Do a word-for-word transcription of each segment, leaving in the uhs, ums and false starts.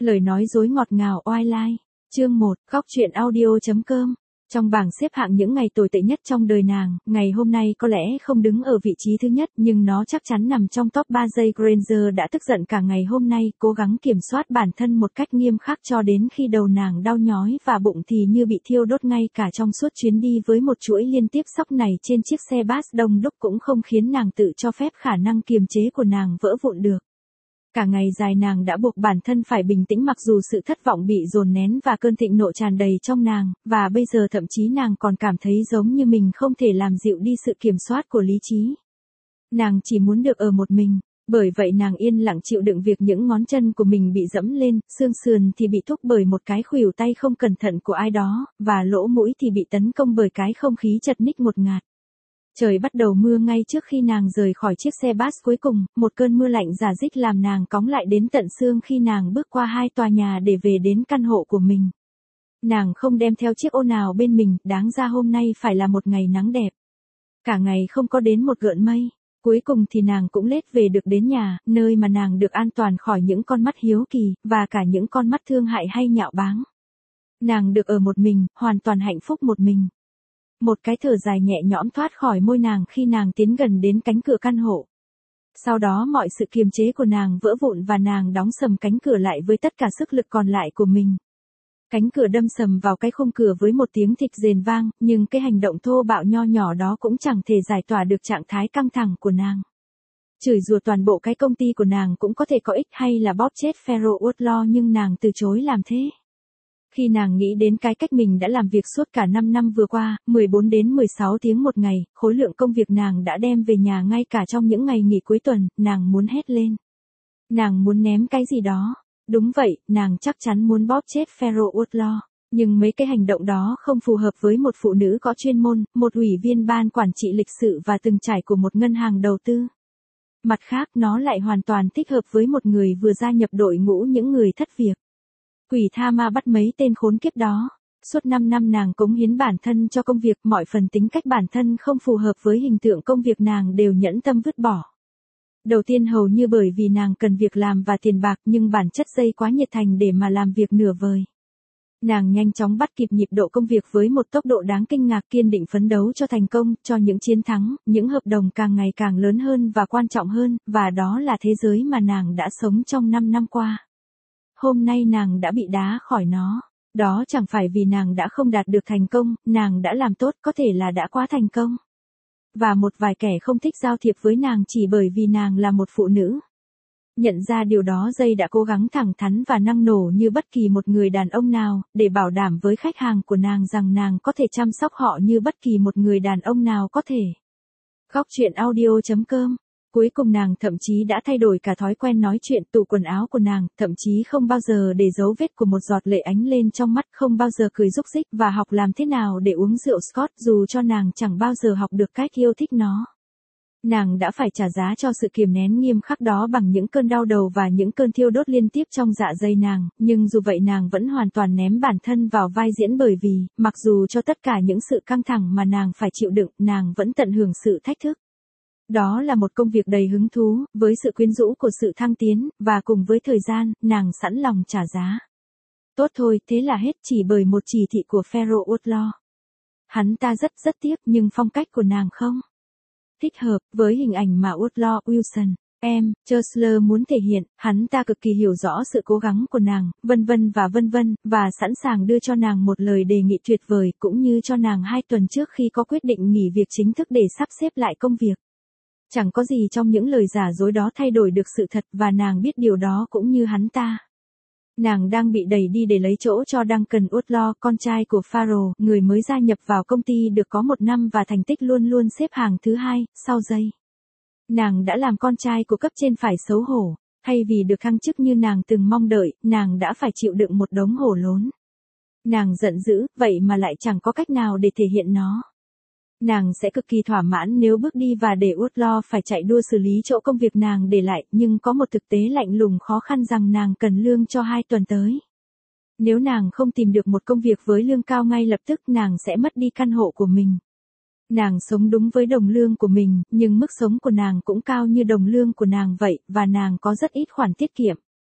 Lời nói dối ngọt ngào oai lai. Chương một, Góc truyện audio.com. Trong bảng xếp hạng những ngày tồi tệ nhất trong đời nàng, ngày hôm nay có lẽ không đứng ở vị trí thứ nhất nhưng nó chắc chắn nằm trong top ba. Giây Granger đã tức giận cả ngày hôm nay, cố gắng kiểm soát bản thân một cách nghiêm khắc cho đến khi đầu nàng đau nhói và bụng thì như bị thiêu đốt. Ngay cả trong suốt chuyến đi với một chuỗi liên tiếp sóc này trên chiếc xe bus đông đúc cũng không khiến nàng tự cho phép khả năng kiềm chế của nàng vỡ vụn được. Cả ngày dài nàng đã buộc bản thân phải bình tĩnh mặc dù sự thất vọng bị dồn nén và cơn thịnh nộ tràn đầy trong nàng, và bây giờ thậm chí nàng còn cảm thấy giống như mình không thể làm dịu đi sự kiểm soát của lý trí. Nàng chỉ muốn được ở một mình, bởi vậy nàng yên lặng chịu đựng việc những ngón chân của mình bị dẫm lên, xương sườn thì bị thúc bởi một cái khuỷu tay không cẩn thận của ai đó, và lỗ mũi thì bị tấn công bởi cái không khí chật ních ngột ngạt. Trời bắt đầu mưa ngay trước khi nàng rời khỏi chiếc xe bus cuối cùng, một cơn mưa lạnh rả rích làm nàng cóng lại đến tận xương khi nàng bước qua hai tòa nhà để về đến căn hộ của mình. Nàng không đem theo chiếc ô nào bên mình, đáng ra hôm nay phải là một ngày nắng đẹp. Cả ngày không có đến một gợn mây. Cuối cùng thì nàng cũng lết về được đến nhà, nơi mà nàng được an toàn khỏi những con mắt hiếu kỳ, và cả những con mắt thương hại hay nhạo báng. Nàng được ở một mình, hoàn toàn hạnh phúc một mình. Một cái thở dài nhẹ nhõm thoát khỏi môi nàng khi nàng tiến gần đến cánh cửa căn hộ. Sau đó mọi sự kiềm chế của nàng vỡ vụn và nàng đóng sầm cánh cửa lại với tất cả sức lực còn lại của mình. Cánh cửa đâm sầm vào cái khung cửa với một tiếng thịch rền vang, nhưng cái hành động thô bạo nho nhỏ đó cũng chẳng thể giải tỏa được trạng thái căng thẳng của nàng. Chửi rủa toàn bộ cái công ty của nàng cũng có thể có ích hay là bóp chết Pharaoh Woodlaw nhưng nàng từ chối làm thế. Khi nàng nghĩ đến cái cách mình đã làm việc suốt cả năm năm vừa qua, mười bốn đến mười sáu tiếng một ngày, khối lượng công việc nàng đã đem về nhà ngay cả trong những ngày nghỉ cuối tuần, nàng muốn hét lên. Nàng muốn ném cái gì đó. Đúng vậy, nàng chắc chắn muốn bóp chết Pharaoh Woodlaw. Nhưng mấy cái hành động đó không phù hợp với một phụ nữ có chuyên môn, một ủy viên ban quản trị lịch sự và từng trải của một ngân hàng đầu tư. Mặt khác nó lại hoàn toàn thích hợp với một người vừa gia nhập đội ngũ những người thất việc. Quỷ tha ma bắt mấy tên khốn kiếp đó. Suốt năm năm nàng cống hiến bản thân cho công việc, mọi phần tính cách bản thân không phù hợp với hình tượng công việc nàng đều nhẫn tâm vứt bỏ. Đầu tiên hầu như bởi vì nàng cần việc làm và tiền bạc nhưng bản chất Dây quá nhiệt thành để mà làm việc nửa vời. Nàng nhanh chóng bắt kịp nhịp độ công việc với một tốc độ đáng kinh ngạc, kiên định phấn đấu cho thành công, cho những chiến thắng, những hợp đồng càng ngày càng lớn hơn và quan trọng hơn, và đó là thế giới mà nàng đã sống trong năm năm qua. Hôm nay nàng đã bị đá khỏi nó. Đó chẳng phải vì nàng đã không đạt được thành công, nàng đã làm tốt, có thể là đã quá thành công. Và một vài kẻ không thích giao thiệp với nàng chỉ bởi vì nàng là một phụ nữ. Nhận ra điều đó, Dây đã cố gắng thẳng thắn và năng nổ như bất kỳ một người đàn ông nào, để bảo đảm với khách hàng của nàng rằng nàng có thể chăm sóc họ như bất kỳ một người đàn ông nào có thể. Góc truyện audio.com. Cuối cùng nàng thậm chí đã thay đổi cả thói quen nói chuyện, tủ quần áo của nàng, thậm chí không bao giờ để dấu vết của một giọt lệ ánh lên trong mắt, không bao giờ cười rúc rích và học làm thế nào để uống rượu Scotch dù cho nàng chẳng bao giờ học được cách yêu thích nó. Nàng đã phải trả giá cho sự kiềm nén nghiêm khắc đó bằng những cơn đau đầu và những cơn thiêu đốt liên tiếp trong dạ dày nàng, nhưng dù vậy nàng vẫn hoàn toàn ném bản thân vào vai diễn bởi vì, mặc dù cho tất cả những sự căng thẳng mà nàng phải chịu đựng, nàng vẫn tận hưởng sự thách thức. Đó là một công việc đầy hứng thú, với sự quyến rũ của sự thăng tiến, và cùng với thời gian, nàng sẵn lòng trả giá. Tốt thôi, thế là hết chỉ bởi một chỉ thị của Pharaoh Woodlaw. Hắn ta rất rất tiếc nhưng phong cách của nàng không thích hợp với hình ảnh mà Woodlaw Wilson, em, Chesler muốn thể hiện. Hắn ta cực kỳ hiểu rõ sự cố gắng của nàng, vân vân và vân vân, và sẵn sàng đưa cho nàng một lời đề nghị tuyệt vời, cũng như cho nàng hai tuần trước khi có quyết định nghỉ việc chính thức để sắp xếp lại công việc. Chẳng có gì trong những lời giả dối đó thay đổi được sự thật và nàng biết điều đó cũng như hắn ta. Nàng đang bị đẩy đi để lấy chỗ cho Duncan Woodlaw, con trai của Pharaoh, người mới gia nhập vào công ty được có một năm và thành tích luôn luôn xếp hàng thứ hai, sau Dây. Nàng đã làm con trai của cấp trên phải xấu hổ, thay vì được thăng chức như nàng từng mong đợi, nàng đã phải chịu đựng một đống hổ lốn. Nàng giận dữ, vậy mà lại chẳng có cách nào để thể hiện nó. Nàng sẽ cực kỳ thỏa mãn nếu bước đi và để Woodlaw phải chạy đua xử lý chỗ công việc nàng để lại, nhưng có một thực tế lạnh lùng khó khăn rằng nàng cần lương cho hai tuần tới. Nếu nàng không tìm được một công việc với lương cao ngay lập tức, nàng sẽ mất đi căn hộ của mình. Nàng sống đúng với đồng lương của mình, nhưng mức sống của nàng cũng cao như đồng lương của nàng vậy, và nàng có rất ít khoản tiết kiệm.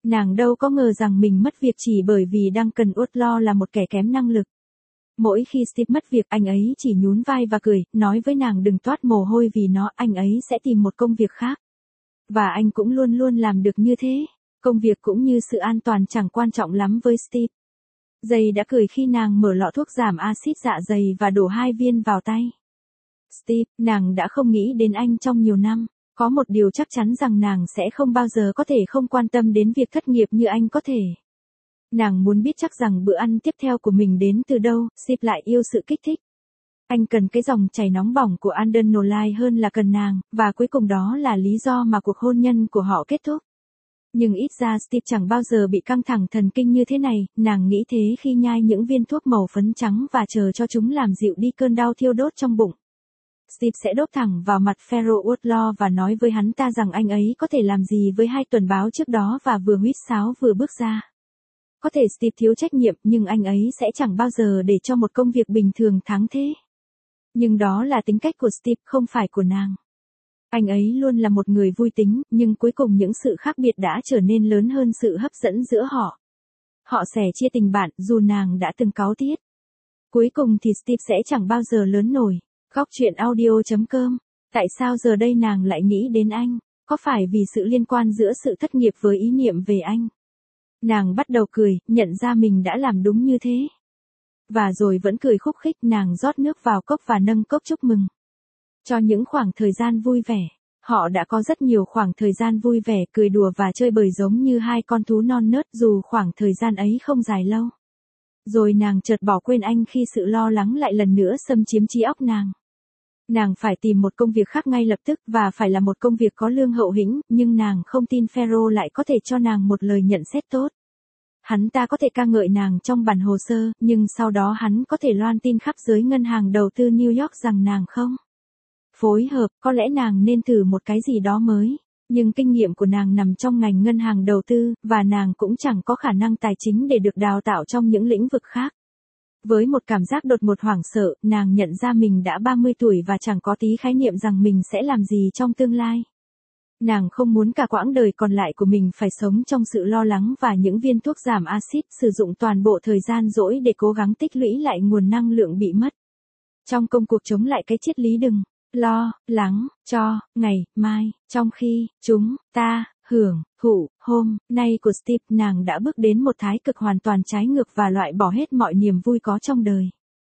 Nàng đâu có ngờ rằng mình mất việc chỉ bởi vì Duncan Outlaw là một kẻ kém năng lực. Mỗi khi Steve mất việc anh ấy chỉ nhún vai và cười, nói với nàng đừng toát mồ hôi vì nó, anh ấy sẽ tìm một công việc khác. Và anh cũng luôn luôn làm được như thế. Công việc cũng như sự an toàn chẳng quan trọng lắm với Steve. Jay đã cười khi nàng mở lọ thuốc giảm axit dạ dày và đổ hai viên vào tay. Steve, nàng đã không nghĩ đến anh trong nhiều năm. Có một điều chắc chắn rằng nàng sẽ không bao giờ có thể không quan tâm đến việc thất nghiệp như anh có thể. Nàng muốn biết chắc rằng bữa ăn tiếp theo của mình đến từ đâu, Steve lại yêu sự kích thích. Anh cần cái dòng chảy nóng bỏng của adrenaline hơn là cần nàng, và cuối cùng đó là lý do mà cuộc hôn nhân của họ kết thúc. Nhưng ít ra Steve chẳng bao giờ bị căng thẳng thần kinh như thế này, nàng nghĩ thế khi nhai những viên thuốc màu phấn trắng và chờ cho chúng làm dịu đi cơn đau thiêu đốt trong bụng. Steve sẽ đốt thẳng vào mặt Pharaoh Outlaw và nói với hắn ta rằng anh ấy có thể làm gì với hai tuần báo trước đó và vừa huýt sáo vừa bước ra. Có thể Steve thiếu trách nhiệm nhưng anh ấy sẽ chẳng bao giờ để cho một công việc bình thường thắng thế. Nhưng đó là tính cách của Steve không phải của nàng. Anh ấy luôn là một người vui tính, nhưng cuối cùng những sự khác biệt đã trở nên lớn hơn sự hấp dẫn giữa họ. Họ sẻ chia tình bạn dù nàng đã từng cáu tiết. Cuối cùng thì Steve sẽ chẳng bao giờ lớn nổi. Góc truyện audio chấm com. Tại sao giờ đây nàng lại nghĩ đến anh? Có phải vì sự liên quan giữa sự thất nghiệp với ý niệm về anh? Nàng bắt đầu cười, nhận ra mình đã làm đúng như thế. Và rồi vẫn cười khúc khích, nàng rót nước vào cốc và nâng cốc chúc mừng. Cho những khoảng thời gian vui vẻ. Họ đã có rất nhiều khoảng thời gian vui vẻ, cười đùa và chơi bời giống như hai con thú non nớt dù khoảng thời gian ấy không dài lâu. Rồi nàng chợt bỏ quên anh khi sự lo lắng lại lần nữa xâm chiếm trí óc nàng. Nàng phải tìm một công việc khác ngay lập tức và phải là một công việc có lương hậu hĩnh, nhưng nàng không tin Pharaoh lại có thể cho nàng một lời nhận xét tốt. Hắn ta có thể ca ngợi nàng trong bản hồ sơ, nhưng sau đó hắn có thể loan tin khắp giới ngân hàng đầu tư New York rằng nàng không phối hợp, có lẽ nàng nên thử một cái gì đó mới. Nhưng kinh nghiệm của nàng nằm trong ngành ngân hàng đầu tư, và nàng cũng chẳng có khả năng tài chính để được đào tạo trong những lĩnh vực khác. Với một cảm giác đột ngột hoảng sợ, nàng nhận ra mình đã ba mươi tuổi và chẳng có tí khái niệm rằng mình sẽ làm gì trong tương lai. Nàng không muốn cả quãng đời còn lại của mình phải sống trong sự lo lắng và những viên thuốc giảm axit, sử dụng toàn bộ thời gian rỗi để cố gắng tích lũy lại nguồn năng lượng bị mất. Trong công cuộc chống lại cái triết lý đừng lo lắng cho ngày mai, trong khi chúng ta hưởng thụ hôm nay của Steve, nàng đã bước đến một thái cực hoàn toàn trái ngược và loại bỏ hết mọi niềm vui có trong đời.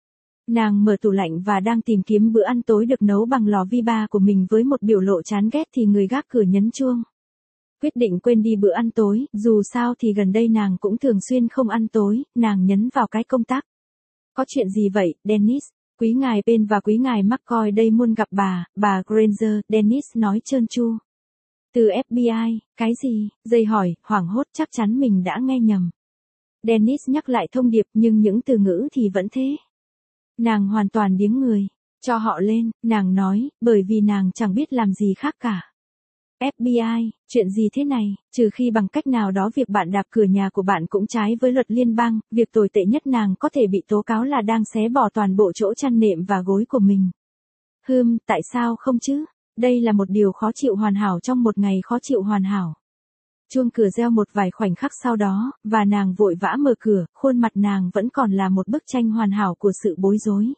Nàng mở tủ lạnh và đang tìm kiếm bữa ăn tối được nấu bằng lò vi ba của mình với một biểu lộ chán ghét thì người gác cửa nhấn chuông. Quyết định quên đi bữa ăn tối, dù sao thì gần đây nàng cũng thường xuyên không ăn tối, nàng nhấn vào cái công tắc. Có chuyện gì vậy, Dennis? Quý ngài Penn và quý ngài McCoy đây muốn gặp bà, bà Granger, Dennis nói trơn tru. Từ ép bê i, cái gì? Dây hỏi, hoảng hốt chắc chắn mình đã nghe nhầm. Dennis nhắc lại thông điệp nhưng những từ ngữ thì vẫn thế. Nàng hoàn toàn điếng người. Cho họ lên, nàng nói, bởi vì nàng chẳng biết làm gì khác cả. ép bê i, chuyện gì thế này, trừ khi bằng cách nào đó việc bạn đạp cửa nhà của bạn cũng trái với luật liên bang, việc tồi tệ nhất nàng có thể bị tố cáo là đang xé bỏ toàn bộ chỗ chăn nệm và gối của mình. Hừm, tại sao không chứ? Đây là một điều khó chịu hoàn hảo trong một ngày khó chịu hoàn hảo. Chuông cửa reo một vài khoảnh khắc sau đó, và nàng vội vã mở cửa, khuôn mặt nàng vẫn còn là một bức tranh hoàn hảo của sự bối rối.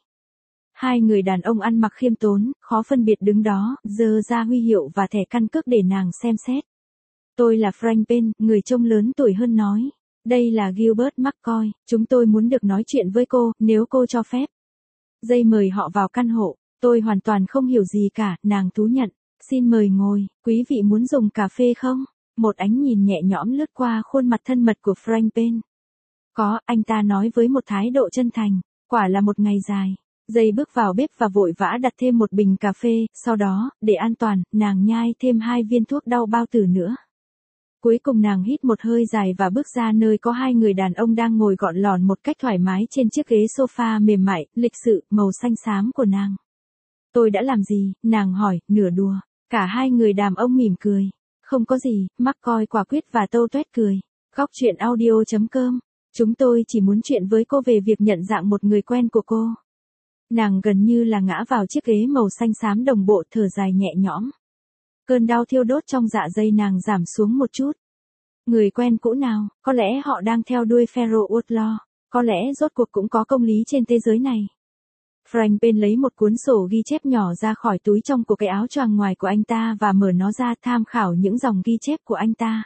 Hai người đàn ông ăn mặc khiêm tốn, khó phân biệt đứng đó, giơ ra huy hiệu và thẻ căn cước để nàng xem xét. Tôi là Frank Penn, người trông lớn tuổi hơn nói. Đây là Gilbert McCoy, chúng tôi muốn được nói chuyện với cô, nếu cô cho phép. Dây mời họ vào căn hộ, tôi hoàn toàn không hiểu gì cả, nàng thú nhận. Xin mời ngồi, quý vị muốn dùng cà phê không? Một ánh nhìn nhẹ nhõm lướt qua khuôn mặt thân mật của Frank Penn. Có, anh ta nói với một thái độ chân thành, quả là một ngày dài. Dây bước vào bếp và vội vã đặt thêm một bình cà phê, sau đó, để an toàn, nàng nhai thêm hai viên thuốc đau bao tử nữa. Cuối cùng nàng hít một hơi dài và bước ra nơi có hai người đàn ông đang ngồi gọn lòn một cách thoải mái trên chiếc ghế sofa mềm mại, lịch sự, màu xanh xám của nàng. Tôi đã làm gì? Nàng hỏi, nửa đùa. Cả hai người đàn ông mỉm cười. Không có gì, McCoy quả quyết và tâu tuét cười. Góc truyện audio chấm com. Chúng tôi chỉ muốn chuyện với cô về việc nhận dạng một người quen của cô. Nàng gần như là ngã vào chiếc ghế màu xanh xám đồng bộ, thở dài nhẹ nhõm. Cơn đau thiêu đốt trong dạ dày nàng giảm xuống một chút. Người quen cũ nào, có lẽ họ đang theo đuôi Pharaoh Outlaw, có lẽ rốt cuộc cũng có công lý trên thế giới này. Frank Payne lấy một cuốn sổ ghi chép nhỏ ra khỏi túi trong của cái áo choàng ngoài của anh ta và mở nó ra tham khảo những dòng ghi chép của anh ta.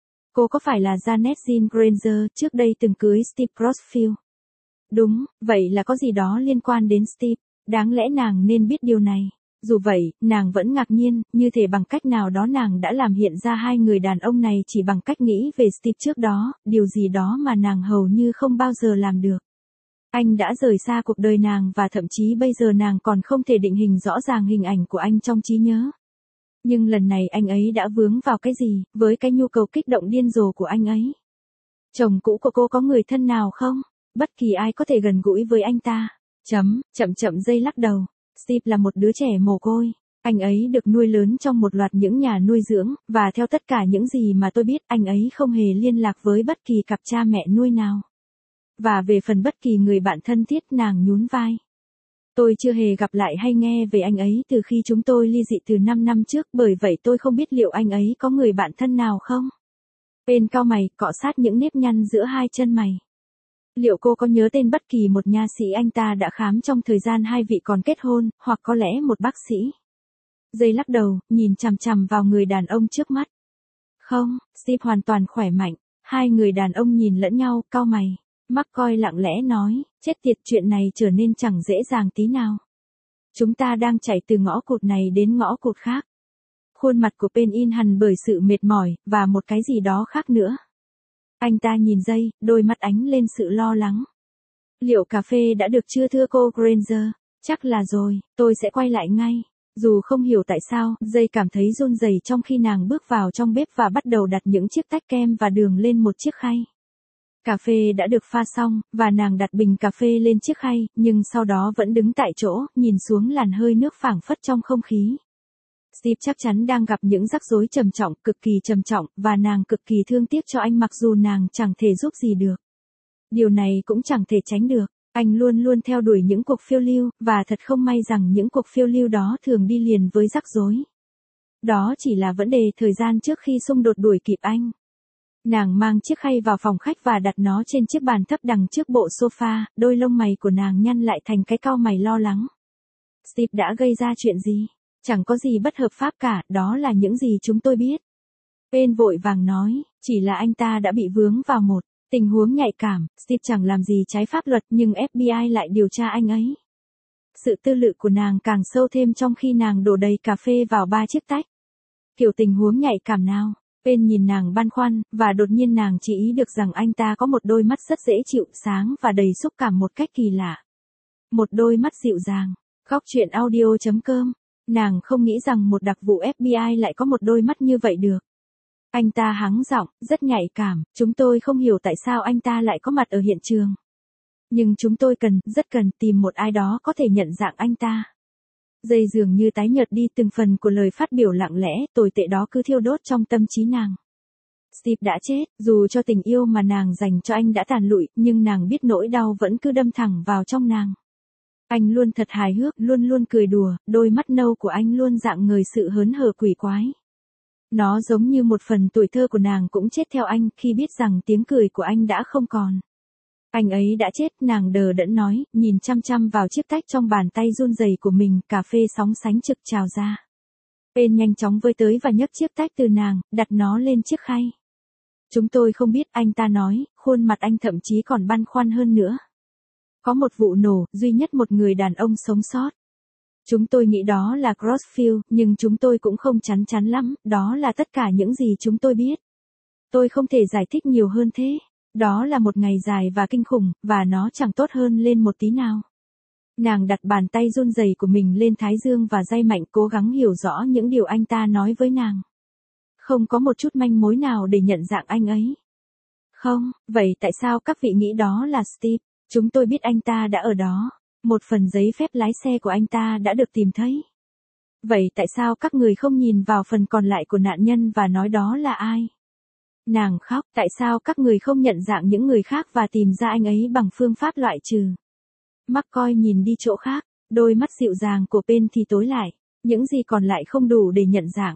Cô có phải là Janet Jean Granger trước đây từng cưới Steve Crossfield? Đúng, vậy là có gì đó liên quan đến Steve, đáng lẽ nàng nên biết điều này. Dù vậy, nàng vẫn ngạc nhiên, như thể bằng cách nào đó nàng đã làm hiện ra hai người đàn ông này chỉ bằng cách nghĩ về Steve trước đó, điều gì đó mà nàng hầu như không bao giờ làm được. Anh đã rời xa cuộc đời nàng và thậm chí bây giờ nàng còn không thể định hình rõ ràng hình ảnh của anh trong trí nhớ. Nhưng lần này anh ấy đã vướng vào cái gì, với cái nhu cầu kích động điên rồ của anh ấy. Chồng cũ của cô có người thân nào không? Bất kỳ ai có thể gần gũi với anh ta. Chấm, chậm chậm giây lắc đầu. Steve là một đứa trẻ mồ côi. Anh ấy được nuôi lớn trong một loạt những nhà nuôi dưỡng, và theo tất cả những gì mà tôi biết, anh ấy không hề liên lạc với bất kỳ cặp cha mẹ nuôi nào. Và về phần bất kỳ người bạn thân thiết, nàng nhún vai. Tôi chưa hề gặp lại hay nghe về anh ấy từ khi chúng tôi ly dị từ năm năm trước, bởi vậy tôi không biết liệu anh ấy có người bạn thân nào không. Payne cau mày, cọ sát những nếp nhăn giữa hai chân mày. Liệu cô có nhớ tên bất kỳ một nha sĩ anh ta đã khám trong thời gian hai vị còn kết hôn, hoặc có lẽ một bác sĩ? Giây lắc đầu, nhìn chằm chằm vào người đàn ông trước mắt. Không, Steve hoàn toàn khỏe mạnh. Hai người đàn ông nhìn lẫn nhau, cau mày. McCoy lặng lẽ nói, chết tiệt, chuyện này trở nên chẳng dễ dàng tí nào. Chúng ta đang chạy từ ngõ cụt này đến ngõ cụt khác. Khuôn mặt của Payne in hằn bởi sự mệt mỏi, và một cái gì đó khác nữa. Anh ta nhìn Jay, đôi mắt ánh lên sự lo lắng. Liệu cà phê đã được chưa thưa cô Granger? Chắc là rồi, tôi sẽ quay lại ngay. Dù không hiểu tại sao, Jay cảm thấy run rẩy trong khi nàng bước vào trong bếp và bắt đầu đặt những chiếc tách kem và đường lên một chiếc khay. Cà phê đã được pha xong, và nàng đặt bình cà phê lên chiếc khay, nhưng sau đó vẫn đứng tại chỗ, nhìn xuống làn hơi nước phảng phất trong không khí. Steve chắc chắn đang gặp những rắc rối trầm trọng, cực kỳ trầm trọng, và nàng cực kỳ thương tiếc cho anh mặc dù nàng chẳng thể giúp gì được. Điều này cũng chẳng thể tránh được. Anh luôn luôn theo đuổi những cuộc phiêu lưu, và thật không may rằng những cuộc phiêu lưu đó thường đi liền với rắc rối. Đó chỉ là vấn đề thời gian trước khi xung đột đuổi kịp anh. Nàng mang chiếc khay vào phòng khách và đặt nó trên chiếc bàn thấp đằng trước bộ sofa, đôi lông mày của nàng nhăn lại thành cái cau mày lo lắng. Steve đã gây ra chuyện gì? Chẳng có gì bất hợp pháp cả, đó là những gì chúng tôi biết. Payne vội vàng nói, chỉ là anh ta đã bị vướng vào một tình huống nhạy cảm. Steve chẳng làm gì trái pháp luật nhưng ép bê i lại điều tra anh ấy. Sự tư lự của nàng càng sâu thêm trong khi nàng đổ đầy cà phê vào ba chiếc tách. Kiểu tình huống nhạy cảm nào? Payne nhìn nàng băn khoăn, và đột nhiên nàng chỉ ý được rằng anh ta có một đôi mắt rất dễ chịu, sáng và đầy xúc cảm một cách kỳ lạ. Một đôi mắt dịu dàng. Góc truyện audio chấm com. Nàng không nghĩ rằng một đặc vụ ép bê i lại có một đôi mắt như vậy được. Anh ta hắng giọng, rất nhạy cảm, chúng tôi không hiểu tại sao anh ta lại có mặt ở hiện trường. Nhưng chúng tôi cần, rất cần, tìm một ai đó có thể nhận dạng anh ta. Dây dường như tái nhợt đi, từng phần của lời phát biểu lặng lẽ, tồi tệ đó cứ thiêu đốt trong tâm trí nàng. Steve đã chết, dù cho tình yêu mà nàng dành cho anh đã tàn lụi, nhưng nàng biết nỗi đau vẫn cứ đâm thẳng vào trong nàng. Anh luôn thật hài hước, luôn luôn cười đùa, đôi mắt nâu của anh luôn rạng ngời sự hớn hở quỷ quái. Nó giống như một phần tuổi thơ của nàng cũng chết theo anh khi biết rằng tiếng cười của anh đã không còn. Anh ấy đã chết, nàng đờ đẫn nói, nhìn chăm chăm vào chiếc tách trong bàn tay run rẩy của mình, cà phê sóng sánh trực trào ra. Payne nhanh chóng với tới và nhấc chiếc tách từ nàng, đặt nó lên chiếc khay. Chúng tôi không biết, anh ta nói, khuôn mặt anh thậm chí còn băn khoăn hơn nữa. Có một vụ nổ, duy nhất một người đàn ông sống sót. Chúng tôi nghĩ đó là Crossfield, nhưng chúng tôi cũng không chắn chắn lắm, đó là tất cả những gì chúng tôi biết. Tôi không thể giải thích nhiều hơn thế. Đó là một ngày dài và kinh khủng, và nó chẳng tốt hơn lên một tí nào. Nàng đặt bàn tay run rẩy của mình lên thái dương và day mạnh, cố gắng hiểu rõ những điều anh ta nói với nàng. Không có một chút manh mối nào để nhận dạng anh ấy. Không, vậy tại sao các vị nghĩ đó là Steve? Chúng tôi biết anh ta đã ở đó. Một phần giấy phép lái xe của anh ta đã được tìm thấy. Vậy tại sao các người không nhìn vào phần còn lại của nạn nhân và nói đó là ai? Nàng khóc, tại sao các người không nhận dạng những người khác và tìm ra anh ấy bằng phương pháp loại trừ? McCoy nhìn đi chỗ khác, đôi mắt dịu dàng của Payne thì tối lại. Những gì còn lại không đủ để nhận dạng.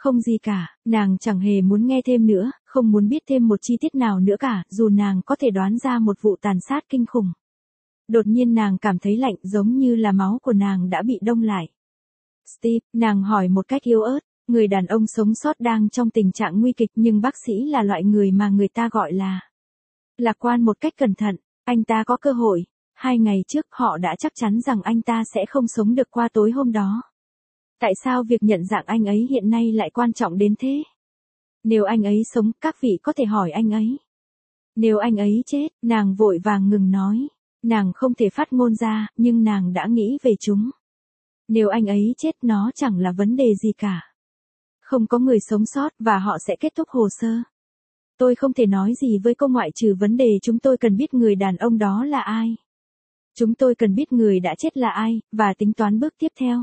Không gì cả, nàng chẳng hề muốn nghe thêm nữa, không muốn biết thêm một chi tiết nào nữa cả, dù nàng có thể đoán ra một vụ tàn sát kinh khủng. Đột nhiên nàng cảm thấy lạnh, giống như là máu của nàng đã bị đông lại. Steve, nàng hỏi một cách yếu ớt, người đàn ông sống sót đang trong tình trạng nguy kịch nhưng bác sĩ là loại người mà người ta gọi là lạc quan một cách cẩn thận, anh ta có cơ hội. Hai ngày trước họ đã chắc chắn rằng anh ta sẽ không sống được qua tối hôm đó. Tại sao việc nhận dạng anh ấy hiện nay lại quan trọng đến thế? Nếu anh ấy sống, các vị có thể hỏi anh ấy. Nếu anh ấy chết, nàng vội vàng ngừng nói. Nàng không thể phát ngôn ra, nhưng nàng đã nghĩ về chúng. Nếu anh ấy chết nó chẳng là vấn đề gì cả. Không có người sống sót và họ sẽ kết thúc hồ sơ. Tôi không thể nói gì với cô ngoại trừ vấn đề chúng tôi cần biết người đàn ông đó là ai. Chúng tôi cần biết người đã chết là ai, và tính toán bước tiếp theo.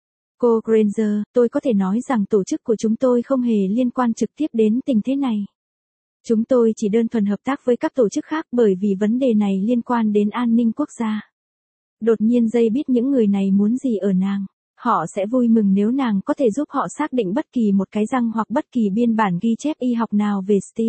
Cô Granger, tôi có thể nói rằng tổ chức của chúng tôi không hề liên quan trực tiếp đến tình thế này. Chúng tôi chỉ đơn thuần hợp tác với các tổ chức khác bởi vì vấn đề này liên quan đến an ninh quốc gia. Đột nhiên dây biết những người này muốn gì ở nàng. Họ sẽ vui mừng nếu nàng có thể giúp họ xác định bất kỳ một cái răng hoặc bất kỳ biên bản ghi chép y học nào về Steve.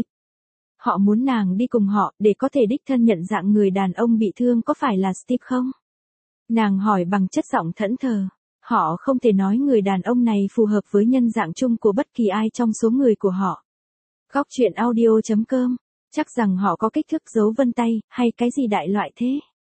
Họ muốn nàng đi cùng họ để có thể đích thân nhận dạng người đàn ông bị thương có phải là Steve không? Nàng hỏi bằng chất giọng thẫn thờ. Họ không thể nói người đàn ông này phù hợp với nhân dạng chung của bất kỳ ai trong số người của họ. Góc truyện audio chấm com. Chắc rằng họ có kích thước dấu vân tay, hay cái gì đại loại thế.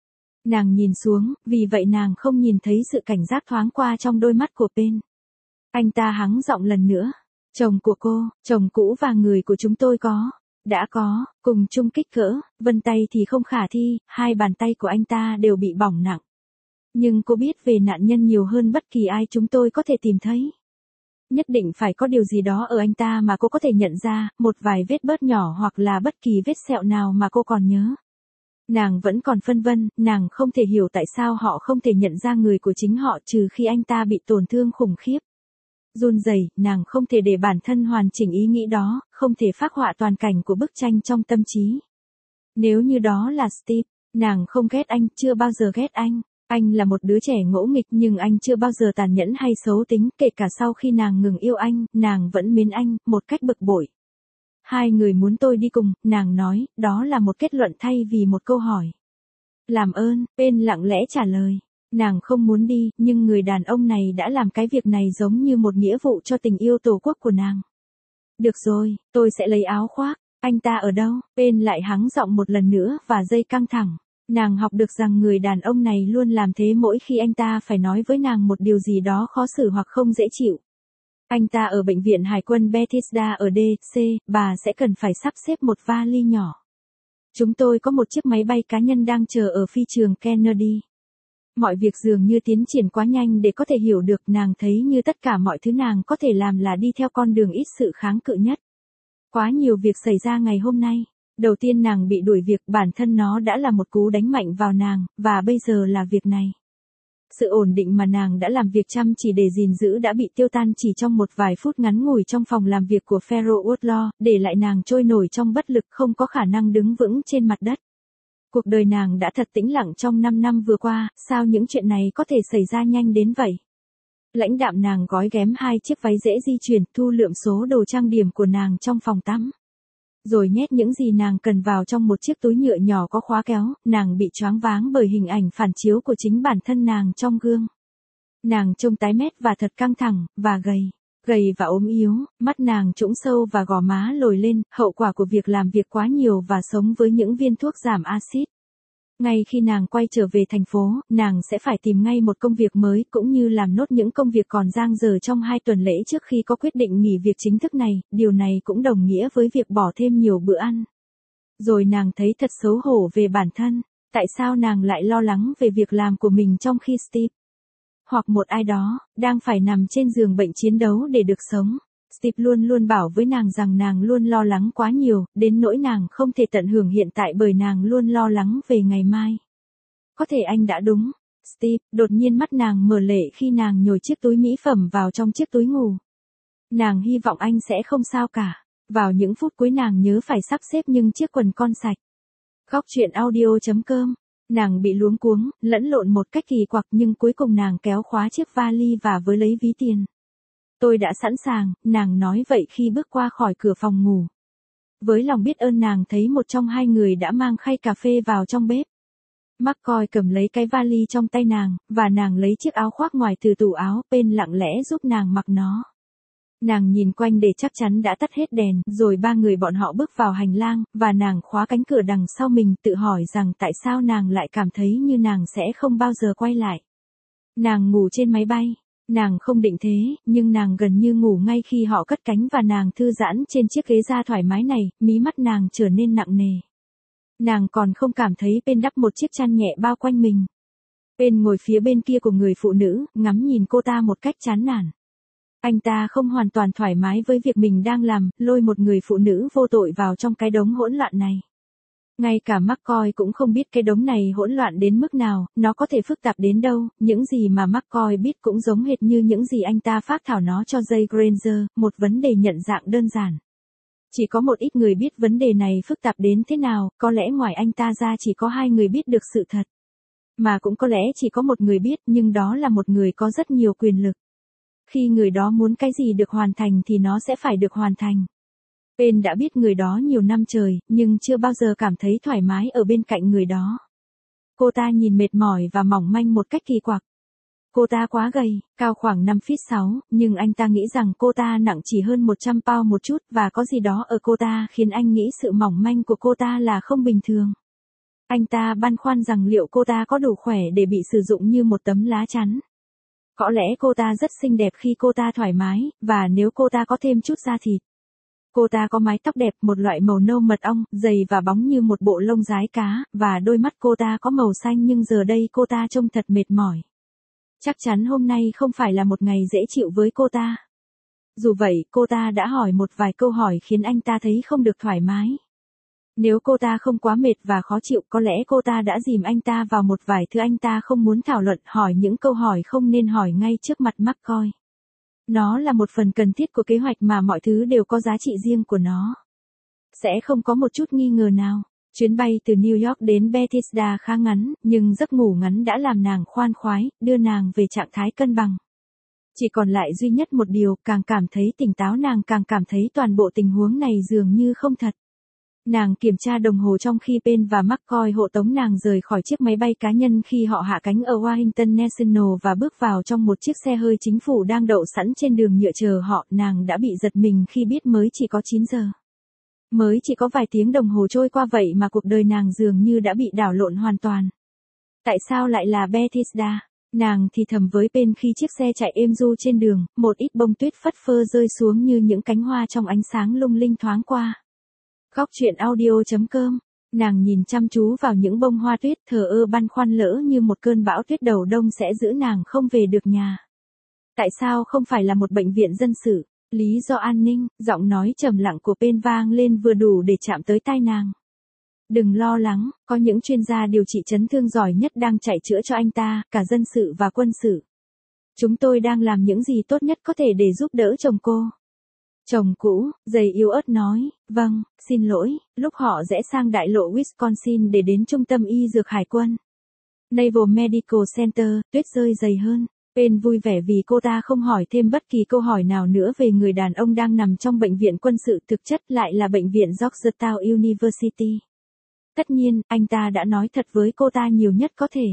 Nàng nhìn xuống, vì vậy nàng không nhìn thấy sự cảnh giác thoáng qua trong đôi mắt của Pen. Anh ta hắng giọng lần nữa. Chồng của cô, chồng cũ và người của chúng tôi có. Đã có, cùng chung kích cỡ, vân tay thì không khả thi, hai bàn tay của anh ta đều bị bỏng nặng. Nhưng cô biết về nạn nhân nhiều hơn bất kỳ ai chúng tôi có thể tìm thấy. Nhất định phải có điều gì đó ở anh ta mà cô có thể nhận ra, một vài vết bớt nhỏ hoặc là bất kỳ vết sẹo nào mà cô còn nhớ. Nàng vẫn còn phân vân, nàng không thể hiểu tại sao họ không thể nhận ra người của chính họ trừ khi anh ta bị tổn thương khủng khiếp. Run rẩy, nàng không thể để bản thân hoàn chỉnh ý nghĩ đó, không thể phác họa toàn cảnh của bức tranh trong tâm trí. Nếu như đó là Steve, nàng không ghét anh, chưa bao giờ ghét anh. Anh là một đứa trẻ ngỗ nghịch nhưng anh chưa bao giờ tàn nhẫn hay xấu tính, kể cả sau khi nàng ngừng yêu anh, nàng vẫn mến anh, một cách bực bội. Hai người muốn tôi đi cùng, nàng nói, đó là một kết luận thay vì một câu hỏi. Làm ơn, Pen lặng lẽ trả lời. Nàng không muốn đi, nhưng người đàn ông này đã làm cái việc này giống như một nghĩa vụ cho tình yêu tổ quốc của nàng. Được rồi, tôi sẽ lấy áo khoác. Anh ta ở đâu? Pen lại hắng giọng một lần nữa và dây căng thẳng. Nàng học được rằng người đàn ông này luôn làm thế mỗi khi anh ta phải nói với nàng một điều gì đó khó xử hoặc không dễ chịu. Anh ta ở bệnh viện Hải quân Bethesda ở D C, bà sẽ cần phải sắp xếp một vali nhỏ. Chúng tôi có một chiếc máy bay cá nhân đang chờ ở phi trường Kennedy. Mọi việc dường như tiến triển quá nhanh để có thể hiểu được, nàng thấy như tất cả mọi thứ nàng có thể làm là đi theo con đường ít sự kháng cự nhất. Quá nhiều việc xảy ra ngày hôm nay. Đầu tiên nàng bị đuổi việc, bản thân nó đã là một cú đánh mạnh vào nàng, và bây giờ là việc này. Sự ổn định mà nàng đã làm việc chăm chỉ để gìn giữ đã bị tiêu tan chỉ trong một vài phút ngắn ngủi trong phòng làm việc của Pharaoh Woodlaw, để lại nàng trôi nổi trong bất lực không có khả năng đứng vững trên mặt đất. Cuộc đời nàng đã thật tĩnh lặng trong năm năm vừa qua, sao những chuyện này có thể xảy ra nhanh đến vậy? Lãnh đạm nàng gói ghém hai chiếc váy dễ di chuyển, thu lượm số đồ trang điểm của nàng trong phòng tắm. Rồi nhét những gì nàng cần vào trong một chiếc túi nhựa nhỏ có khóa kéo, nàng bị choáng váng bởi hình ảnh phản chiếu của chính bản thân nàng trong gương. Nàng trông tái mét và thật căng thẳng, và gầy, gầy và ốm yếu, mắt nàng trũng sâu và gò má lồi lên, hậu quả của việc làm việc quá nhiều và sống với những viên thuốc giảm axit. Ngay khi nàng quay trở về thành phố, nàng sẽ phải tìm ngay một công việc mới cũng như làm nốt những công việc còn dang dở trong hai tuần lễ trước khi có quyết định nghỉ việc chính thức này, điều này cũng đồng nghĩa với việc bỏ thêm nhiều bữa ăn. Rồi nàng thấy thật xấu hổ về bản thân, tại sao nàng lại lo lắng về việc làm của mình trong khi Steve, hoặc một ai đó, đang phải nằm trên giường bệnh chiến đấu để được sống. Steve luôn luôn bảo với nàng rằng nàng luôn lo lắng quá nhiều, đến nỗi nàng không thể tận hưởng hiện tại bởi nàng luôn lo lắng về ngày mai. Có thể anh đã đúng. Steve, đột nhiên mắt nàng mở lệ khi nàng nhồi chiếc túi mỹ phẩm vào trong chiếc túi ngủ. Nàng hy vọng anh sẽ không sao cả. Vào những phút cuối nàng nhớ phải sắp xếp những chiếc quần con sạch. Góc truyện audio chấm com. Nàng bị luống cuống, lẫn lộn một cách kỳ quặc nhưng cuối cùng nàng kéo khóa chiếc vali và với lấy ví tiền. Tôi đã sẵn sàng, nàng nói vậy khi bước qua khỏi cửa phòng ngủ. Với lòng biết ơn nàng thấy một trong hai người đã mang khay cà phê vào trong bếp. McCoy cầm lấy cái vali trong tay nàng, và nàng lấy chiếc áo khoác ngoài từ tủ áo, bên lặng lẽ giúp nàng mặc nó. Nàng nhìn quanh để chắc chắn đã tắt hết đèn, rồi ba người bọn họ bước vào hành lang, và nàng khóa cánh cửa đằng sau mình, tự hỏi rằng tại sao nàng lại cảm thấy như nàng sẽ không bao giờ quay lại. Nàng ngủ trên máy bay. Nàng không định thế, nhưng nàng gần như ngủ ngay khi họ cất cánh và nàng thư giãn trên chiếc ghế da thoải mái này, mí mắt nàng trở nên nặng nề. Nàng còn không cảm thấy bên đắp một chiếc chăn nhẹ bao quanh mình. Bên ngồi phía bên kia của người phụ nữ, ngắm nhìn cô ta một cách chán nản. Anh ta không hoàn toàn thoải mái với việc mình đang làm, lôi một người phụ nữ vô tội vào trong cái đống hỗn loạn này. Ngay cả McCoy cũng không biết cái đống này hỗn loạn đến mức nào, nó có thể phức tạp đến đâu, những gì mà McCoy biết cũng giống hệt như những gì anh ta phác thảo nó cho Jay Granger, một vấn đề nhận dạng đơn giản. Chỉ có một ít người biết vấn đề này phức tạp đến thế nào, có lẽ ngoài anh ta ra chỉ có hai người biết được sự thật. Mà cũng có lẽ chỉ có một người biết, nhưng đó là một người có rất nhiều quyền lực. Khi người đó muốn cái gì được hoàn thành thì nó sẽ phải được hoàn thành. Ben đã biết người đó nhiều năm trời, nhưng chưa bao giờ cảm thấy thoải mái ở bên cạnh người đó. Cô ta nhìn mệt mỏi và mỏng manh một cách kỳ quặc. Cô ta quá gầy, cao khoảng năm feet sáu, nhưng anh ta nghĩ rằng cô ta nặng chỉ hơn một trăm pound một chút, và có gì đó ở cô ta khiến anh nghĩ sự mỏng manh của cô ta là không bình thường. Anh ta băn khoăn rằng liệu cô ta có đủ khỏe để bị sử dụng như một tấm lá chắn. Có lẽ cô ta rất xinh đẹp khi cô ta thoải mái, và nếu cô ta có thêm chút da thịt. Cô ta có mái tóc đẹp, một loại màu nâu mật ong, dày và bóng như một bộ lông rái cá, và đôi mắt cô ta có màu xanh, nhưng giờ đây cô ta trông thật mệt mỏi. Chắc chắn hôm nay không phải là một ngày dễ chịu với cô ta. Dù vậy, cô ta đã hỏi một vài câu hỏi khiến anh ta thấy không được thoải mái. Nếu cô ta không quá mệt và khó chịu, có lẽ cô ta đã dìm anh ta vào một vài thứ anh ta không muốn thảo luận, hỏi những câu hỏi không nên hỏi ngay trước mặt McCoy. Nó là một phần cần thiết của kế hoạch mà mọi thứ đều có giá trị riêng của nó. Sẽ không có một chút nghi ngờ nào. Chuyến bay từ New York đến Bethesda khá ngắn, nhưng giấc ngủ ngắn đã làm nàng khoan khoái, đưa nàng về trạng thái cân bằng. Chỉ còn lại duy nhất một điều, càng cảm thấy tỉnh táo nàng càng cảm thấy toàn bộ tình huống này dường như không thật. Nàng kiểm tra đồng hồ trong khi Ben và McCoy hộ tống nàng rời khỏi chiếc máy bay cá nhân khi họ hạ cánh ở Washington National và bước vào trong một chiếc xe hơi chính phủ đang đậu sẵn trên đường nhựa chờ họ. Nàng đã bị giật mình khi biết mới chỉ có chín giờ. Mới chỉ có vài tiếng đồng hồ trôi qua vậy mà cuộc đời nàng dường như đã bị đảo lộn hoàn toàn. Tại sao lại là Bethesda? Nàng thì thầm với Ben khi chiếc xe chạy êm du trên đường, một ít bông tuyết phất phơ rơi xuống như những cánh hoa trong ánh sáng lung linh thoáng qua. Góc truyện audio chấm com. Nàng nhìn chăm chú vào những bông hoa tuyết, thờ ơ băn khoăn lỡ như một cơn bão tuyết đầu đông sẽ giữ nàng không về được nhà. Tại sao không phải là một bệnh viện dân sự? Lý do an ninh, giọng nói trầm lặng của Ben vang lên vừa đủ để chạm tới tai nàng. Đừng lo lắng, có những chuyên gia điều trị chấn thương giỏi nhất đang chạy chữa cho anh ta, cả dân sự và quân sự. Chúng tôi đang làm những gì tốt nhất có thể để giúp đỡ chồng cô. Chồng cũ, giày yếu ớt nói, vâng, xin lỗi, lúc họ rẽ sang đại lộ Wisconsin để đến trung tâm y dược hải quân. Naval Medical Center, tuyết rơi dày hơn. Ben vui vẻ vì cô ta không hỏi thêm bất kỳ câu hỏi nào nữa về người đàn ông đang nằm trong bệnh viện quân sự, thực chất lại là bệnh viện Georgetown University. Tất nhiên, anh ta đã nói thật với cô ta nhiều nhất có thể.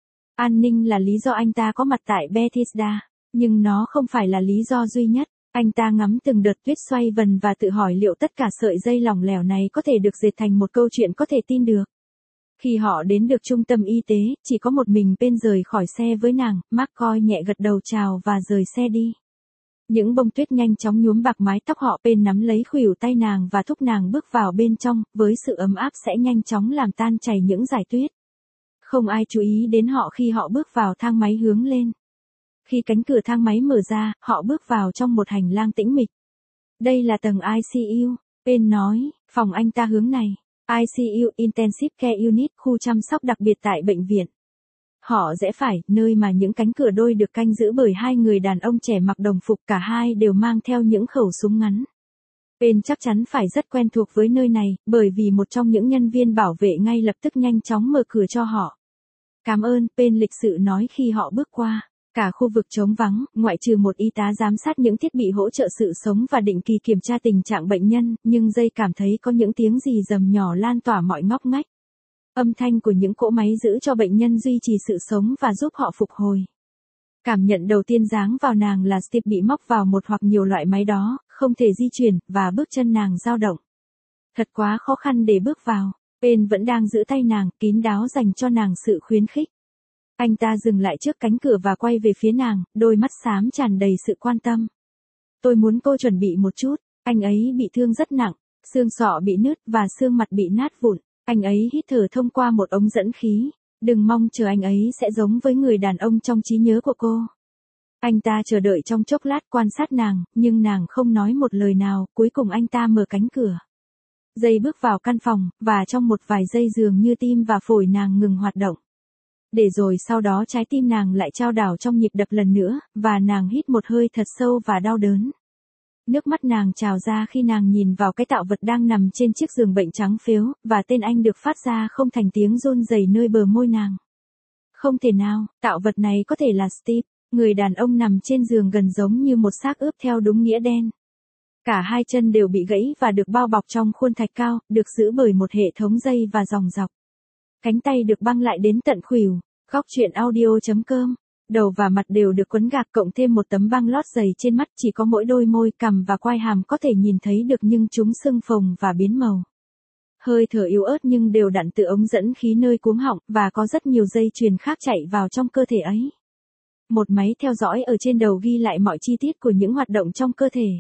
An ninh là lý do anh ta có mặt tại Bethesda, nhưng nó không phải là lý do duy nhất. Anh ta ngắm từng đợt tuyết xoay vần và tự hỏi liệu tất cả sợi dây lỏng lẻo này có thể được dệt thành một câu chuyện có thể tin được. Khi họ đến được trung tâm y tế, chỉ có một mình Ben rời khỏi xe với nàng, McCoy nhẹ gật đầu chào và rời xe đi. Những bông tuyết nhanh chóng nhuốm bạc mái tóc họ. Ben nắm lấy khuỷu tay nàng và thúc nàng bước vào bên trong, với sự ấm áp sẽ nhanh chóng làm tan chảy những dải tuyết. Không ai chú ý đến họ khi họ bước vào thang máy hướng lên. Khi cánh cửa thang máy mở ra, họ bước vào trong một hành lang tĩnh mịch. Đây là tầng I C U, Ben nói, phòng anh ta hướng này. I C U Intensive Care Unit, khu chăm sóc đặc biệt tại bệnh viện. Họ rẽ phải, nơi mà những cánh cửa đôi được canh giữ bởi hai người đàn ông trẻ mặc đồng phục, cả hai đều mang theo những khẩu súng ngắn. Ben chắc chắn phải rất quen thuộc với nơi này, bởi vì một trong những nhân viên bảo vệ ngay lập tức nhanh chóng mở cửa cho họ. Cảm ơn, Ben lịch sự nói khi họ bước qua. Cả khu vực trống vắng, ngoại trừ một y tá giám sát những thiết bị hỗ trợ sự sống và định kỳ kiểm tra tình trạng bệnh nhân, nhưng dây cảm thấy có những tiếng rì rầm nhỏ lan tỏa mọi ngóc ngách. Âm thanh của những cỗ máy giữ cho bệnh nhân duy trì sự sống và giúp họ phục hồi. Cảm nhận đầu tiên giáng vào nàng là Steve bị móc vào một hoặc nhiều loại máy đó, không thể di chuyển, và bước chân nàng dao động. Thật quá khó khăn để bước vào. Ben vẫn đang giữ tay nàng, kín đáo dành cho nàng sự khuyến khích. Anh ta dừng lại trước cánh cửa và quay về phía nàng, đôi mắt xám tràn đầy sự quan tâm. Tôi muốn cô chuẩn bị một chút, anh ấy bị thương rất nặng, xương sọ bị nứt và xương mặt bị nát vụn. Anh ấy hít thở thông qua một ống dẫn khí. Đừng mong chờ anh ấy sẽ giống với người đàn ông trong trí nhớ của cô. Anh ta chờ đợi trong chốc lát quan sát nàng, nhưng nàng không nói một lời nào, cuối cùng anh ta mở cánh cửa. Dây bước vào căn phòng, và trong một vài giây dường như tim và phổi nàng ngừng hoạt động. Để rồi sau đó trái tim nàng lại trao đảo trong nhịp đập lần nữa, và nàng hít một hơi thật sâu và đau đớn. Nước mắt nàng trào ra khi nàng nhìn vào cái tạo vật đang nằm trên chiếc giường bệnh trắng phếu, và tên anh được phát ra không thành tiếng run rẩy nơi bờ môi nàng. Không thể nào, tạo vật này có thể là Steve, người đàn ông nằm trên giường gần giống như một xác ướp theo đúng nghĩa đen. Cả hai chân đều bị gãy và được bao bọc trong khuôn thạch cao, được giữ bởi một hệ thống dây và dòng dọc. Cánh tay được băng lại đến tận khuỷu. Góc truyện audio chấm com. Đầu và mặt đều được quấn gạc cộng thêm một tấm băng lót dày trên mắt, chỉ có mỗi đôi môi, cằm và quai hàm có thể nhìn thấy được nhưng chúng sưng phồng và biến màu. Hơi thở yếu ớt nhưng đều đặn từ ống dẫn khí nơi cuống họng, và có rất nhiều dây chuyền khác chạy vào trong cơ thể ấy. Một máy theo dõi ở trên đầu ghi lại mọi chi tiết của những hoạt động trong cơ thể.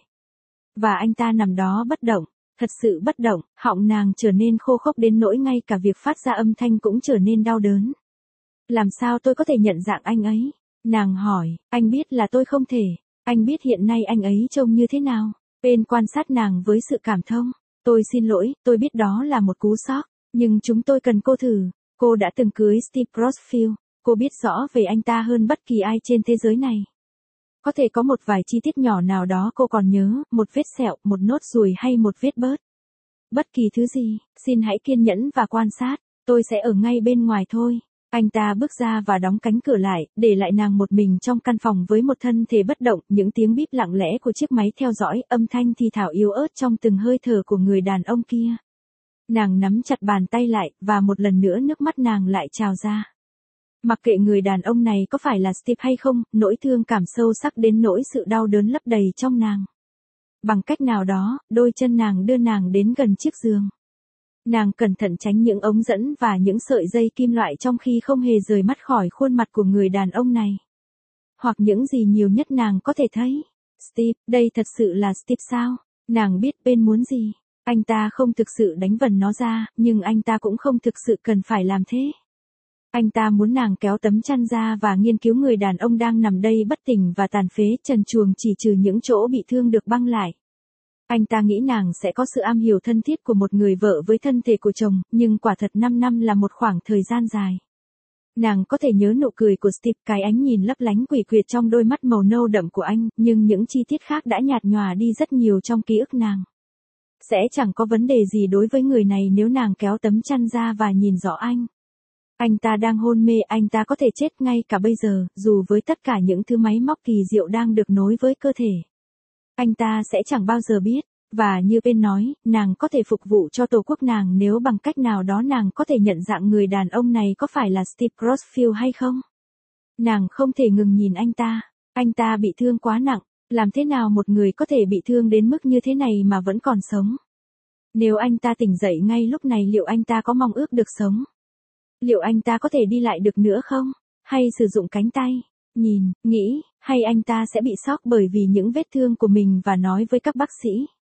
Và anh ta nằm đó bất động, thật sự bất động, họng nàng trở nên khô khốc đến nỗi ngay cả việc phát ra âm thanh cũng trở nên đau đớn. Làm sao tôi có thể nhận dạng anh ấy? Nàng hỏi, anh biết là tôi không thể. Anh biết hiện nay anh ấy trông như thế nào? Ben quan sát nàng với sự cảm thông. Tôi xin lỗi, tôi biết đó là một cú sốc, nhưng chúng tôi cần cô thử. Cô đã từng cưới Steve Crossfield. Cô biết rõ về anh ta hơn bất kỳ ai trên thế giới này. Có thể có một vài chi tiết nhỏ nào đó cô còn nhớ, một vết sẹo, một nốt ruồi hay một vết bớt. Bất kỳ thứ gì, xin hãy kiên nhẫn và quan sát. Tôi sẽ ở ngay bên ngoài thôi. Anh ta bước ra và đóng cánh cửa lại, để lại nàng một mình trong căn phòng với một thân thể bất động, những tiếng bíp lặng lẽ của chiếc máy theo dõi, âm thanh thì thào yếu ớt trong từng hơi thở của người đàn ông kia. Nàng nắm chặt bàn tay lại, và một lần nữa nước mắt nàng lại trào ra. Mặc kệ người đàn ông này có phải là Steve hay không, nỗi thương cảm sâu sắc đến nỗi sự đau đớn lấp đầy trong nàng. Bằng cách nào đó, đôi chân nàng đưa nàng đến gần chiếc giường. Nàng cẩn thận tránh những ống dẫn và những sợi dây kim loại trong khi không hề rời mắt khỏi khuôn mặt của người đàn ông này. Hoặc những gì nhiều nhất nàng có thể thấy. Steve, đây thật sự là Steve sao? Nàng biết Ben muốn gì. Anh ta không thực sự đánh vần nó ra, nhưng anh ta cũng không thực sự cần phải làm thế. Anh ta muốn nàng kéo tấm chăn ra và nghiên cứu người đàn ông đang nằm đây bất tỉnh và tàn phế, trần truồng chỉ trừ những chỗ bị thương được băng lại. Anh ta nghĩ nàng sẽ có sự am hiểu thân thiết của một người vợ với thân thể của chồng, nhưng quả thật năm năm là một khoảng thời gian dài. Nàng có thể nhớ nụ cười của Steve, cái ánh nhìn lấp lánh quỷ quyệt trong đôi mắt màu nâu đậm của anh, nhưng những chi tiết khác đã nhạt nhòa đi rất nhiều trong ký ức nàng. Sẽ chẳng có vấn đề gì đối với người này nếu nàng kéo tấm chăn ra và nhìn rõ anh. Anh ta đang hôn mê, anh ta có thể chết ngay cả bây giờ, dù với tất cả những thứ máy móc kỳ diệu đang được nối với cơ thể. Anh ta sẽ chẳng bao giờ biết, và như Ben nói, nàng có thể phục vụ cho tổ quốc nàng nếu bằng cách nào đó nàng có thể nhận dạng người đàn ông này có phải là Steve Crossfield hay không. Nàng không thể ngừng nhìn anh ta, anh ta bị thương quá nặng, làm thế nào một người có thể bị thương đến mức như thế này mà vẫn còn sống. Nếu anh ta tỉnh dậy ngay lúc này liệu anh ta có mong ước được sống? Liệu anh ta có thể đi lại được nữa không? Hay sử dụng cánh tay? Nhìn, nghĩ, hay anh ta sẽ bị sốc bởi vì những vết thương của mình và nói với các bác sĩ.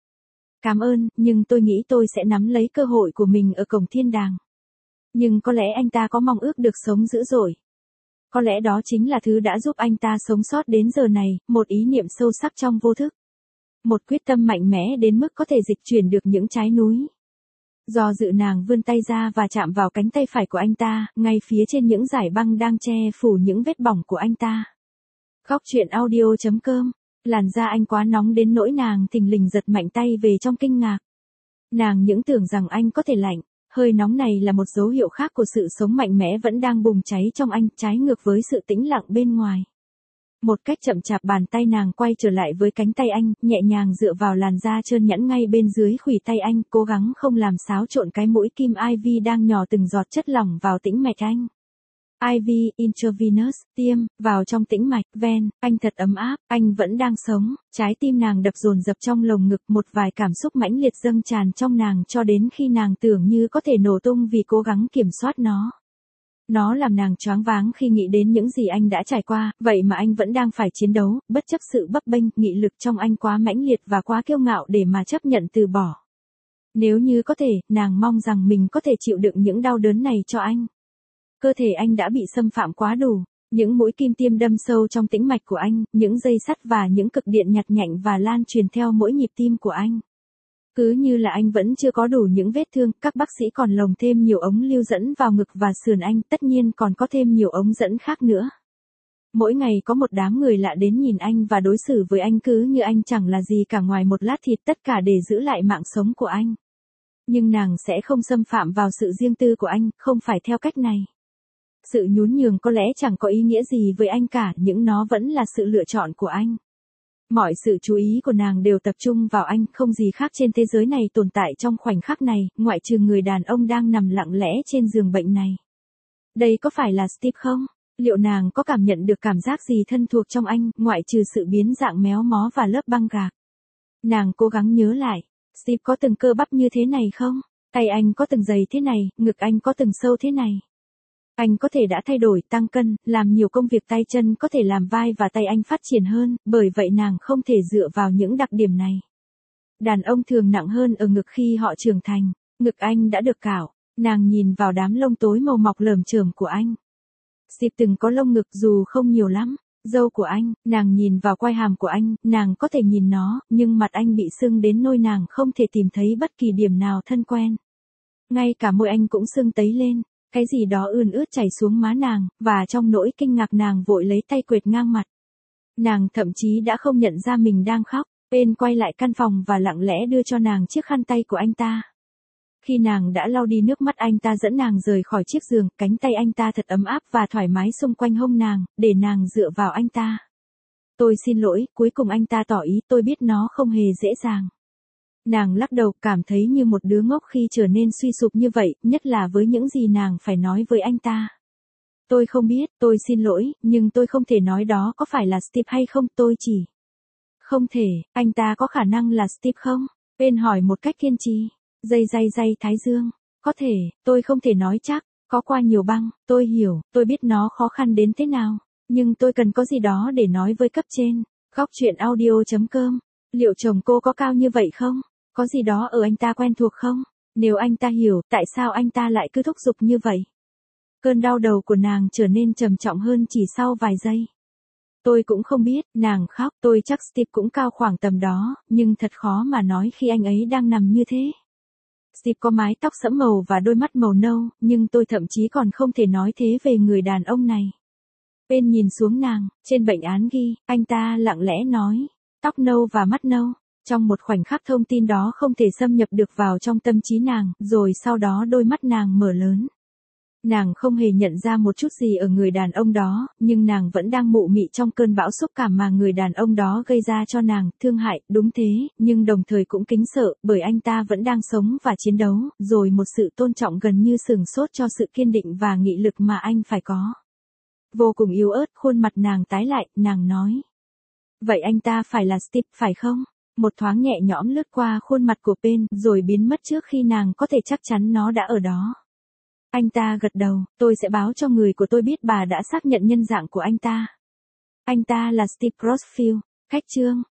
Cảm ơn, nhưng tôi nghĩ tôi sẽ nắm lấy cơ hội của mình ở cổng thiên đàng. Nhưng có lẽ anh ta có mong ước được sống dữ dội. Có lẽ đó chính là thứ đã giúp anh ta sống sót đến giờ này, một ý niệm sâu sắc trong vô thức. Một quyết tâm mạnh mẽ đến mức có thể dịch chuyển được những trái núi. Do dự nàng vươn tay ra và chạm vào cánh tay phải của anh ta, ngay phía trên những dải băng đang che phủ những vết bỏng của anh ta. Góc truyện audio chấm com. Làn da anh quá nóng đến nỗi nàng thình lình giật mạnh tay về trong kinh ngạc. Nàng những tưởng rằng anh có thể lạnh, hơi nóng này là một dấu hiệu khác của sự sống mạnh mẽ vẫn đang bùng cháy trong anh, trái ngược với sự tĩnh lặng bên ngoài. Một cách chậm chạp bàn tay nàng quay trở lại với cánh tay anh, nhẹ nhàng dựa vào làn da trơn nhẵn ngay bên dưới khuỷu tay anh, cố gắng không làm xáo trộn cái mũi kim i vê đang nhỏ từng giọt chất lỏng vào tĩnh mạch anh. i vê, intravenous, tiêm, vào trong tĩnh mạch, ven, anh thật ấm áp, anh vẫn đang sống, trái tim nàng đập dồn dập trong lồng ngực, một vài cảm xúc mãnh liệt dâng tràn trong nàng cho đến khi nàng tưởng như có thể nổ tung vì cố gắng kiểm soát nó. Nó làm nàng choáng váng khi nghĩ đến những gì anh đã trải qua, vậy mà anh vẫn đang phải chiến đấu, bất chấp sự bấp bênh, nghị lực trong anh quá mãnh liệt và quá kiêu ngạo để mà chấp nhận từ bỏ. Nếu như có thể, nàng mong rằng mình có thể chịu đựng những đau đớn này cho anh. Cơ thể anh đã bị xâm phạm quá đủ, những mũi kim tiêm đâm sâu trong tĩnh mạch của anh, những dây sắt và những cực điện nhặt nhạnh và lan truyền theo mỗi nhịp tim của anh. Cứ như là anh vẫn chưa có đủ những vết thương, các bác sĩ còn lồng thêm nhiều ống lưu dẫn vào ngực và sườn anh, tất nhiên còn có thêm nhiều ống dẫn khác nữa. Mỗi ngày có một đám người lạ đến nhìn anh và đối xử với anh cứ như anh chẳng là gì cả ngoài một lát thịt, tất cả để giữ lại mạng sống của anh. Nhưng nàng sẽ không xâm phạm vào sự riêng tư của anh, không phải theo cách này. Sự nhún nhường có lẽ chẳng có ý nghĩa gì với anh cả, nhưng nó vẫn là sự lựa chọn của anh. Mọi sự chú ý của nàng đều tập trung vào anh, không gì khác trên thế giới này tồn tại trong khoảnh khắc này, ngoại trừ người đàn ông đang nằm lặng lẽ trên giường bệnh này. Đây có phải là Steve không? Liệu nàng có cảm nhận được cảm giác gì thân thuộc trong anh, ngoại trừ sự biến dạng méo mó và lớp băng gạc? Nàng cố gắng nhớ lại, Steve có từng cơ bắp như thế này không? Tay anh có từng dày thế này, ngực anh có từng sâu thế này? Anh có thể đã thay đổi, tăng cân, làm nhiều công việc tay chân, có thể làm vai và tay anh phát triển hơn, bởi vậy nàng không thể dựa vào những đặc điểm này. Đàn ông thường nặng hơn ở ngực khi họ trưởng thành, ngực anh đã được cạo, nàng nhìn vào đám lông tối màu mọc lởm chởm của anh. Steve từng có lông ngực dù không nhiều lắm, râu của anh, nàng nhìn vào quai hàm của anh, nàng có thể nhìn nó, nhưng mặt anh bị sưng đến nỗi nàng không thể tìm thấy bất kỳ điểm nào thân quen. Ngay cả môi anh cũng sưng tấy lên. Cái gì đó ươn ướt chảy xuống má nàng, và trong nỗi kinh ngạc nàng vội lấy tay quệt ngang mặt. Nàng thậm chí đã không nhận ra mình đang khóc, Ben quay lại căn phòng và lặng lẽ đưa cho nàng chiếc khăn tay của anh ta. Khi nàng đã lau đi nước mắt, anh ta dẫn nàng rời khỏi chiếc giường, cánh tay anh ta thật ấm áp và thoải mái xung quanh hông nàng, để nàng dựa vào anh ta. Tôi xin lỗi, cuối cùng anh ta tỏ ý, tôi biết nó không hề dễ dàng. Nàng lắc đầu, cảm thấy như một đứa ngốc khi trở nên suy sụp như vậy, nhất là với những gì nàng phải nói với anh ta. Tôi không biết, tôi xin lỗi, nhưng tôi không thể nói đó có phải là Steve hay không, tôi chỉ... Không thể, anh ta có khả năng là Steve không? Ben hỏi một cách kiên trì. Dây dây dây thái dương. Có thể, tôi không thể nói chắc, có qua nhiều băng, tôi hiểu, tôi biết nó khó khăn đến thế nào, nhưng tôi cần có gì đó để nói với cấp trên. Góc truyện audio chấm com. Liệu chồng cô có cao như vậy không? Có gì đó ở anh ta quen thuộc không? Nếu anh ta hiểu, tại sao anh ta lại cứ thúc giục như vậy? Cơn đau đầu của nàng trở nên trầm trọng hơn chỉ sau vài giây. Tôi cũng không biết, nàng khóc, tôi chắc Steve cũng cao khoảng tầm đó, nhưng thật khó mà nói khi anh ấy đang nằm như thế. Steve có mái tóc sẫm màu và đôi mắt màu nâu, nhưng tôi thậm chí còn không thể nói thế về người đàn ông này. Ben nhìn xuống nàng, trên bệnh án ghi, anh ta lặng lẽ nói, tóc nâu và mắt nâu. Trong một khoảnh khắc thông tin đó không thể xâm nhập được vào trong tâm trí nàng, rồi sau đó đôi mắt nàng mở lớn. Nàng không hề nhận ra một chút gì ở người đàn ông đó, nhưng nàng vẫn đang mụ mị trong cơn bão xúc cảm mà người đàn ông đó gây ra cho nàng, thương hại, đúng thế, nhưng đồng thời cũng kính sợ, bởi anh ta vẫn đang sống và chiến đấu, rồi một sự tôn trọng gần như sừng sốt cho sự kiên định và nghị lực mà anh phải có. Vô cùng yếu ớt, khuôn mặt nàng tái lại, nàng nói. Vậy anh ta phải là Steve, phải không? Một thoáng nhẹ nhõm lướt qua khuôn mặt của Ben, rồi biến mất trước khi nàng có thể chắc chắn nó đã ở đó. Anh ta gật đầu, tôi sẽ báo cho người của tôi biết bà đã xác nhận nhân dạng của anh ta. Anh ta là Steve Crossfield. Khách chương.